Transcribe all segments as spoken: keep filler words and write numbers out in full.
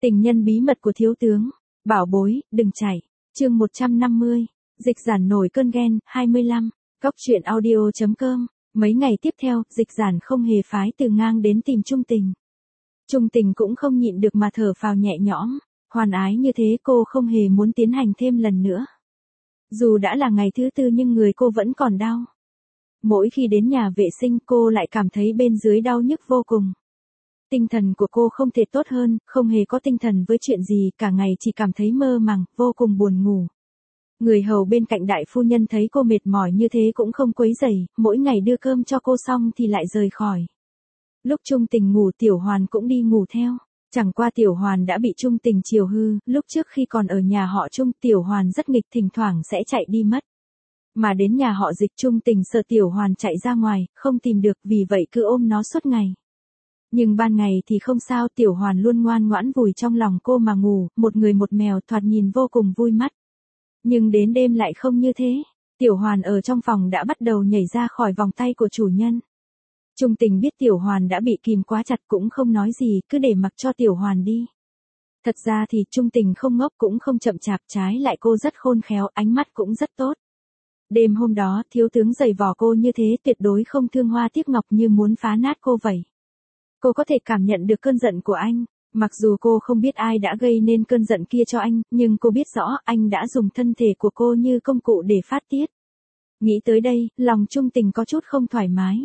Tình nhân bí mật của thiếu tướng. Bảo bối, đừng chạy. Chương một trăm năm mươi. Dịch giản nổi cơn ghen. hai mươi lăm. Góc truyện audio chấm com. Mấy ngày tiếp theo, dịch giản không hề phái Từ Ngang đến tìm Trung Tình. Trung Tình cũng không nhịn được mà thở phào nhẹ nhõm. Hoàn ái như thế cô không hề muốn tiến hành thêm lần nữa. Dù đã là ngày thứ tư nhưng người cô vẫn còn đau. Mỗi khi đến nhà vệ sinh cô lại cảm thấy bên dưới đau nhức vô cùng. Tinh thần của cô không thể tốt hơn, không hề có tinh thần với chuyện gì, cả ngày chỉ cảm thấy mơ màng, vô cùng buồn ngủ. Người hầu bên cạnh đại phu nhân thấy cô mệt mỏi như thế cũng không quấy rầy, mỗi ngày đưa cơm cho cô xong thì lại rời khỏi. Lúc Trung Tình ngủ Tiểu Hoàn cũng đi ngủ theo. Chẳng qua Tiểu Hoàn đã bị Trung Tình chiều hư, lúc trước khi còn ở nhà họ Trung Tiểu Hoàn rất nghịch, thỉnh thoảng sẽ chạy đi mất. Mà đến nhà họ Dịch Trung Tình sợ Tiểu Hoàn chạy ra ngoài, không tìm được vì vậy cứ ôm nó suốt ngày. Nhưng ban ngày thì không sao, Tiểu Hoàn luôn ngoan ngoãn vùi trong lòng cô mà ngủ, một người một mèo thoạt nhìn vô cùng vui mắt. Nhưng đến đêm lại không như thế, Tiểu Hoàn ở trong phòng đã bắt đầu nhảy ra khỏi vòng tay của chủ nhân. Trung Tình biết Tiểu Hoàn đã bị kìm quá chặt cũng không nói gì, cứ để mặc cho Tiểu Hoàn đi. Thật ra thì Trung Tình không ngốc cũng không chậm chạp, trái lại cô rất khôn khéo, ánh mắt cũng rất tốt. Đêm hôm đó, thiếu tướng giày vò cô như thế tuyệt đối không thương hoa tiếc ngọc như muốn phá nát cô vậy. Cô có thể cảm nhận được cơn giận của anh, mặc dù cô không biết ai đã gây nên cơn giận kia cho anh, nhưng cô biết rõ anh đã dùng thân thể của cô như công cụ để phát tiết. Nghĩ tới đây, lòng Trung Tình có chút không thoải mái.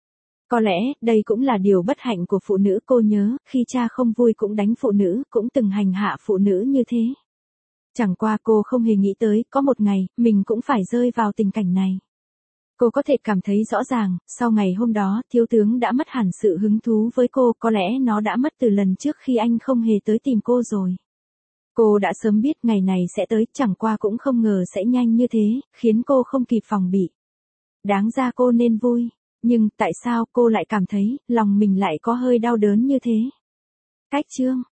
Có lẽ, đây cũng là điều bất hạnh của phụ nữ, cô nhớ, khi cha không vui cũng đánh phụ nữ, cũng từng hành hạ phụ nữ như thế. Chẳng qua cô không hề nghĩ tới, có một ngày, mình cũng phải rơi vào tình cảnh này. Cô có thể cảm thấy rõ ràng, sau ngày hôm đó, thiếu tướng đã mất hẳn sự hứng thú với cô, có lẽ nó đã mất từ lần trước khi anh không hề tới tìm cô rồi. Cô đã sớm biết ngày này sẽ tới, chẳng qua cũng không ngờ sẽ nhanh như thế, khiến cô không kịp phòng bị. Đáng ra cô nên vui, nhưng tại sao cô lại cảm thấy, lòng mình lại có hơi đau đớn như thế? Cách chương.